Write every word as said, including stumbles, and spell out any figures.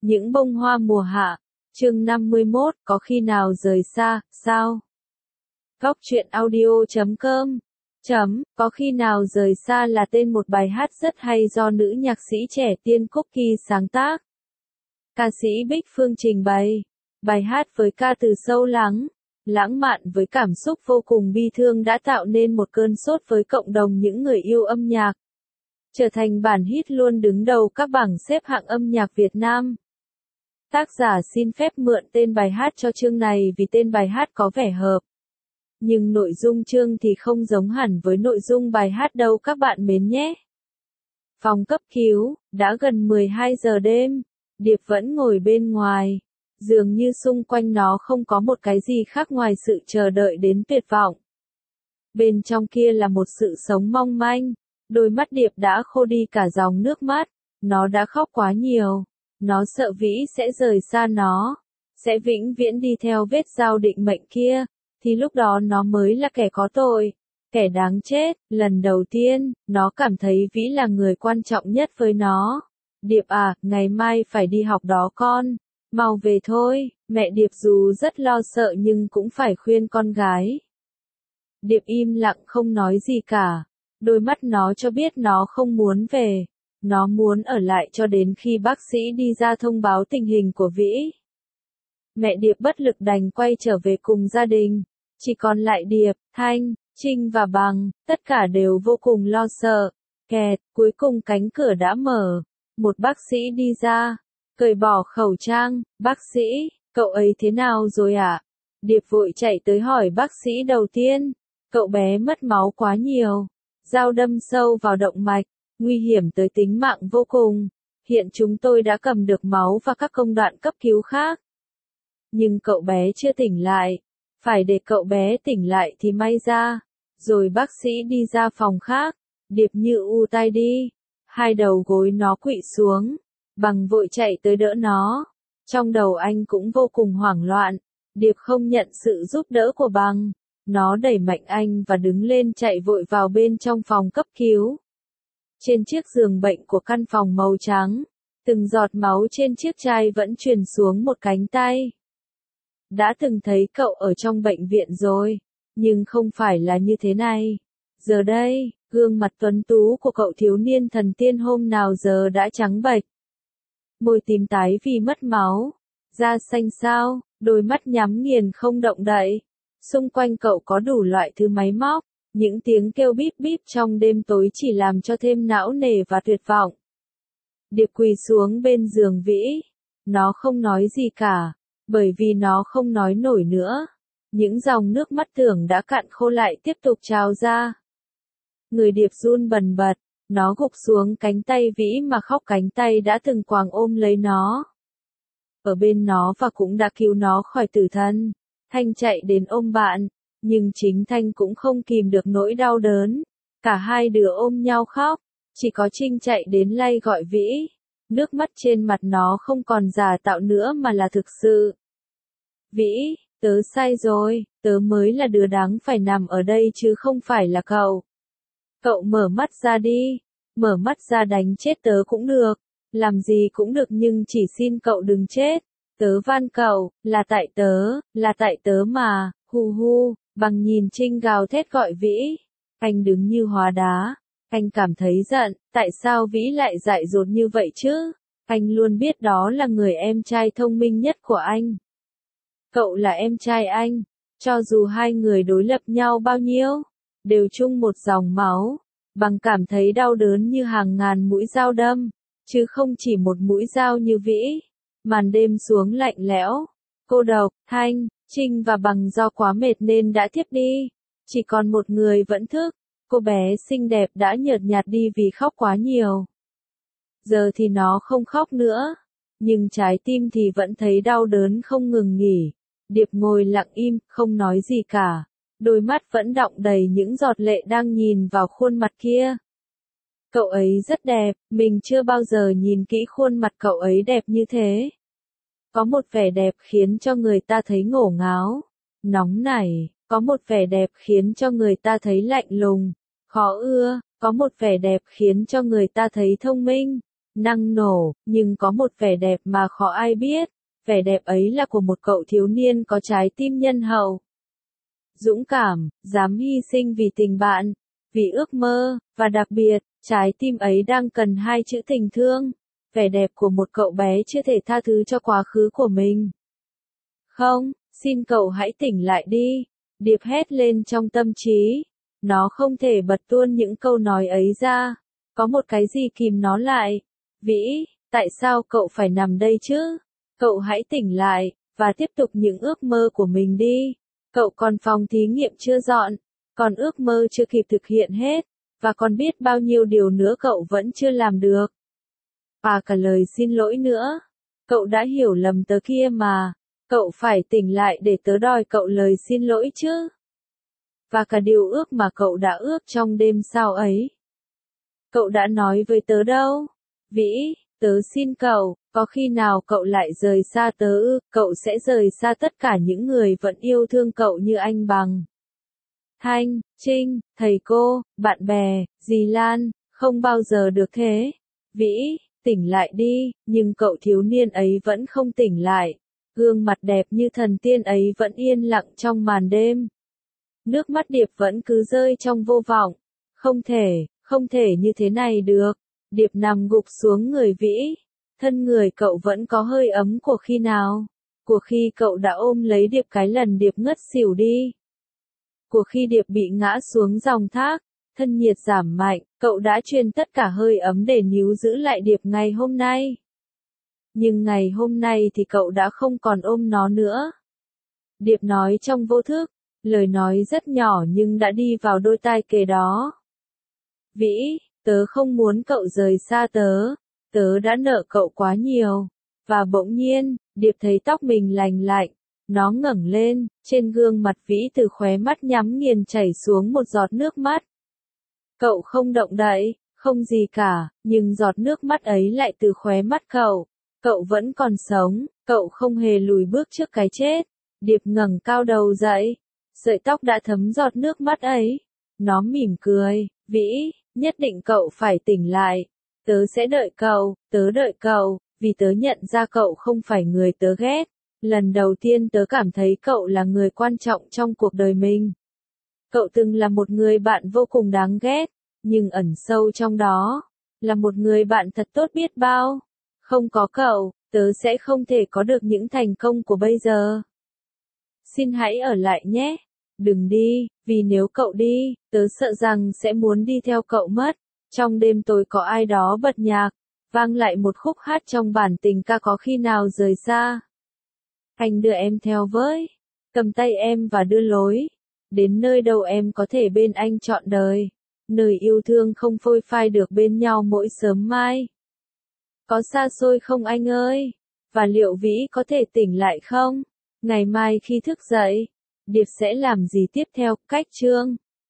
Những bông hoa mùa hạ, chương năm mươi mốt, có khi nào rời xa, sao? Góc truyện audio chấm com chấm, có khi nào rời xa là tên một bài hát rất hay do nữ nhạc sĩ trẻ Tiên Cookie sáng tác. Ca sĩ Bích Phương trình bày, bài hát với ca từ sâu lắng, lãng mạn với cảm xúc vô cùng bi thương đã tạo nên một cơn sốt với cộng đồng những người yêu âm nhạc. Trở thành bản hit luôn đứng đầu các bảng xếp hạng âm nhạc Việt Nam. Tác giả xin phép mượn tên bài hát cho chương này vì tên bài hát có vẻ hợp. Nhưng nội dung chương thì không giống hẳn với nội dung bài hát đâu các bạn mến nhé. Phòng cấp cứu, đã gần mười hai giờ đêm, Điệp vẫn ngồi bên ngoài. Dường như xung quanh nó không có một cái gì khác ngoài sự chờ đợi đến tuyệt vọng. Bên trong kia là một sự sống mong manh. Đôi mắt Điệp đã khô đi cả dòng nước mắt. Nó đã khóc quá nhiều. Nó sợ Vĩ sẽ rời xa nó. Sẽ vĩnh viễn đi theo vết dao định mệnh kia. Thì lúc đó nó mới là kẻ có tội. Kẻ đáng chết. Lần đầu tiên, nó cảm thấy Vĩ là người quan trọng nhất với nó. Điệp à, ngày mai phải đi học đó con. Mau về thôi. Mẹ Điệp dù rất lo sợ nhưng cũng phải khuyên con gái. Điệp im lặng không nói gì cả. Đôi mắt nó cho biết nó không muốn về. Nó muốn ở lại cho đến khi bác sĩ đi ra thông báo tình hình của Vĩ. Mẹ Điệp bất lực đành quay trở về cùng gia đình. Chỉ còn lại Điệp, Thanh, Trinh và Bằng, tất cả đều vô cùng lo sợ. Kẹt, cuối cùng cánh cửa đã mở. Một bác sĩ đi ra. Cởi bỏ khẩu trang, bác sĩ, cậu ấy thế nào rồi ạ? À? Điệp vội chạy tới hỏi bác sĩ đầu tiên. Cậu bé mất máu quá nhiều. Dao đâm sâu vào động mạch, nguy hiểm tới tính mạng vô cùng. Hiện chúng tôi đã cầm được máu và các công đoạn cấp cứu khác. Nhưng cậu bé chưa tỉnh lại. Phải để cậu bé tỉnh lại thì may ra. Rồi bác sĩ đi ra phòng khác. Điệp như u tai đi. Hai đầu gối nó quỵ xuống. Bằng vội chạy tới đỡ nó. Trong đầu anh cũng vô cùng hoảng loạn. Điệp không nhận sự giúp đỡ của Bằng. Nó đẩy mạnh anh và đứng lên chạy vội vào bên trong phòng cấp cứu. Trên chiếc giường bệnh của căn phòng màu trắng, từng giọt máu trên chiếc chai vẫn truyền xuống một cánh tay. Đã từng thấy cậu ở trong bệnh viện rồi, nhưng không phải là như thế này. Giờ đây, gương mặt tuấn tú của cậu thiếu niên thần tiên hôm nào giờ đã trắng bệch. Môi tím tái vì mất máu, da xanh xao, đôi mắt nhắm nghiền không động đậy. Xung quanh cậu có đủ loại thứ máy móc, những tiếng kêu bíp bíp trong đêm tối chỉ làm cho thêm não nề và tuyệt vọng. Điệp quỳ xuống bên giường Vĩ. Nó không nói gì cả, bởi vì nó không nói nổi nữa. Những dòng nước mắt tưởng đã cạn khô lại tiếp tục trào ra. Người Điệp run bần bật, nó gục xuống cánh tay Vĩ mà khóc, cánh tay đã từng quàng ôm lấy nó. Ở bên nó và cũng đã cứu nó khỏi tử thần. Thanh chạy đến ôm bạn, nhưng chính Thanh cũng không kìm được nỗi đau đớn. Cả hai đứa ôm nhau khóc, chỉ có Trinh chạy đến lay gọi Vĩ. Nước mắt trên mặt nó không còn giả tạo nữa mà là thực sự. Vĩ, tớ sai rồi, tớ mới là đứa đáng phải nằm ở đây chứ không phải là cậu. Cậu mở mắt ra đi, mở mắt ra đánh chết tớ cũng được, làm gì cũng được nhưng chỉ xin cậu đừng chết. Tớ van cậu, là tại tớ, là tại tớ mà, hu hu. Bằng nhìn Trinh gào thét gọi Vĩ. Anh đứng như hóa đá. Anh cảm thấy giận, tại sao Vĩ lại dại dột như vậy chứ? Anh luôn biết đó là người em trai thông minh nhất của anh. Cậu là em trai anh. Cho dù hai người đối lập nhau bao nhiêu, đều chung một dòng máu. Bằng cảm thấy đau đớn như hàng ngàn mũi dao đâm, chứ không chỉ một mũi dao như Vĩ. Màn đêm xuống lạnh lẽo, cô độc, Thanh, Trinh và Bằng do quá mệt nên đã thiếp đi. Chỉ còn một người vẫn thức, cô bé xinh đẹp đã nhợt nhạt đi vì khóc quá nhiều. Giờ thì nó không khóc nữa, nhưng trái tim thì vẫn thấy đau đớn không ngừng nghỉ. Điệp ngồi lặng im, không nói gì cả. Đôi mắt vẫn đọng đầy những giọt lệ đang nhìn vào khuôn mặt kia. Cậu ấy rất đẹp, mình chưa bao giờ nhìn kỹ khuôn mặt cậu ấy đẹp như thế. Có một vẻ đẹp khiến cho người ta thấy ngổ ngáo, nóng nảy, có một vẻ đẹp khiến cho người ta thấy lạnh lùng, khó ưa, có một vẻ đẹp khiến cho người ta thấy thông minh, năng nổ, nhưng có một vẻ đẹp mà khó ai biết, vẻ đẹp ấy là của một cậu thiếu niên có trái tim nhân hậu. Dũng cảm, dám hy sinh vì tình bạn, vì ước mơ, và đặc biệt, trái tim ấy đang cần hai chữ tình thương, vẻ đẹp của một cậu bé chưa thể tha thứ cho quá khứ của mình. Không, xin cậu hãy tỉnh lại đi, Điệp hét lên trong tâm trí. Nó không thể bật tuôn những câu nói ấy ra, có một cái gì kìm nó lại. Vĩ, tại sao cậu phải nằm đây chứ? Cậu hãy tỉnh lại, và tiếp tục những ước mơ của mình đi. Cậu còn phòng thí nghiệm chưa dọn, còn ước mơ chưa kịp thực hiện hết, và còn biết bao nhiêu điều nữa cậu vẫn chưa làm được. Và cả lời xin lỗi nữa. Cậu đã hiểu lầm tớ kia mà. Cậu phải tỉnh lại để tớ đòi cậu lời xin lỗi chứ. Và cả điều ước mà cậu đã ước trong đêm sao ấy. Cậu đã nói với tớ đâu? Vĩ, tớ xin cậu, có khi nào cậu lại rời xa tớ ư? Cậu sẽ rời xa tất cả những người vẫn yêu thương cậu như anh Bằng, Thanh, Trinh, thầy cô, bạn bè, dì Lan, không bao giờ được thế. Vĩ, tỉnh lại đi, nhưng cậu thiếu niên ấy vẫn không tỉnh lại. Gương mặt đẹp như thần tiên ấy vẫn yên lặng trong màn đêm. Nước mắt Điệp vẫn cứ rơi trong vô vọng. Không thể, không thể như thế này được. Điệp nằm gục xuống người Vĩ. Thân người cậu vẫn có hơi ấm của khi nào? Của khi cậu đã ôm lấy Điệp cái lần Điệp ngất xỉu đi. Của khi Điệp bị ngã xuống dòng thác, thân nhiệt giảm mạnh, cậu đã truyền tất cả hơi ấm để níu giữ lại Điệp ngày hôm nay. Nhưng ngày hôm nay thì cậu đã không còn ôm nó nữa. Điệp nói trong vô thức, lời nói rất nhỏ nhưng đã đi vào đôi tai kề đó. Vĩ, tớ không muốn cậu rời xa tớ, tớ đã nợ cậu quá nhiều. Và bỗng nhiên, Điệp thấy tóc mình lành lạnh, nó ngẩng lên, trên gương mặt Vĩ từ khóe mắt nhắm nghiền chảy xuống một giọt nước mắt. Cậu không động đậy, không gì cả, nhưng giọt nước mắt ấy lại từ khóe mắt cậu. Cậu vẫn còn sống, cậu không hề lùi bước trước cái chết. Điệp ngẩng cao đầu dậy, sợi tóc đã thấm giọt nước mắt ấy. Nó mỉm cười, Vĩ, nhất định cậu phải tỉnh lại. Tớ sẽ đợi cậu, tớ đợi cậu, vì tớ nhận ra cậu không phải người tớ ghét. Lần đầu tiên tớ cảm thấy cậu là người quan trọng trong cuộc đời mình. Cậu từng là một người bạn vô cùng đáng ghét, nhưng ẩn sâu trong đó, là một người bạn thật tốt biết bao. Không có cậu, tớ sẽ không thể có được những thành công của bây giờ. Xin hãy ở lại nhé. Đừng đi, vì nếu cậu đi, tớ sợ rằng sẽ muốn đi theo cậu mất. Trong đêm tối có ai đó bật nhạc, vang lại một khúc hát trong bản tình ca có khi nào rời xa. Anh đưa em theo với, cầm tay em và đưa lối, đến nơi đâu em có thể bên anh trọn đời. Nơi yêu thương không phôi phai được bên nhau mỗi sớm mai. Có xa xôi không anh ơi? Và liệu Vĩ có thể tỉnh lại không? Ngày mai khi thức dậy, Điệp sẽ làm gì tiếp theo? Cách chương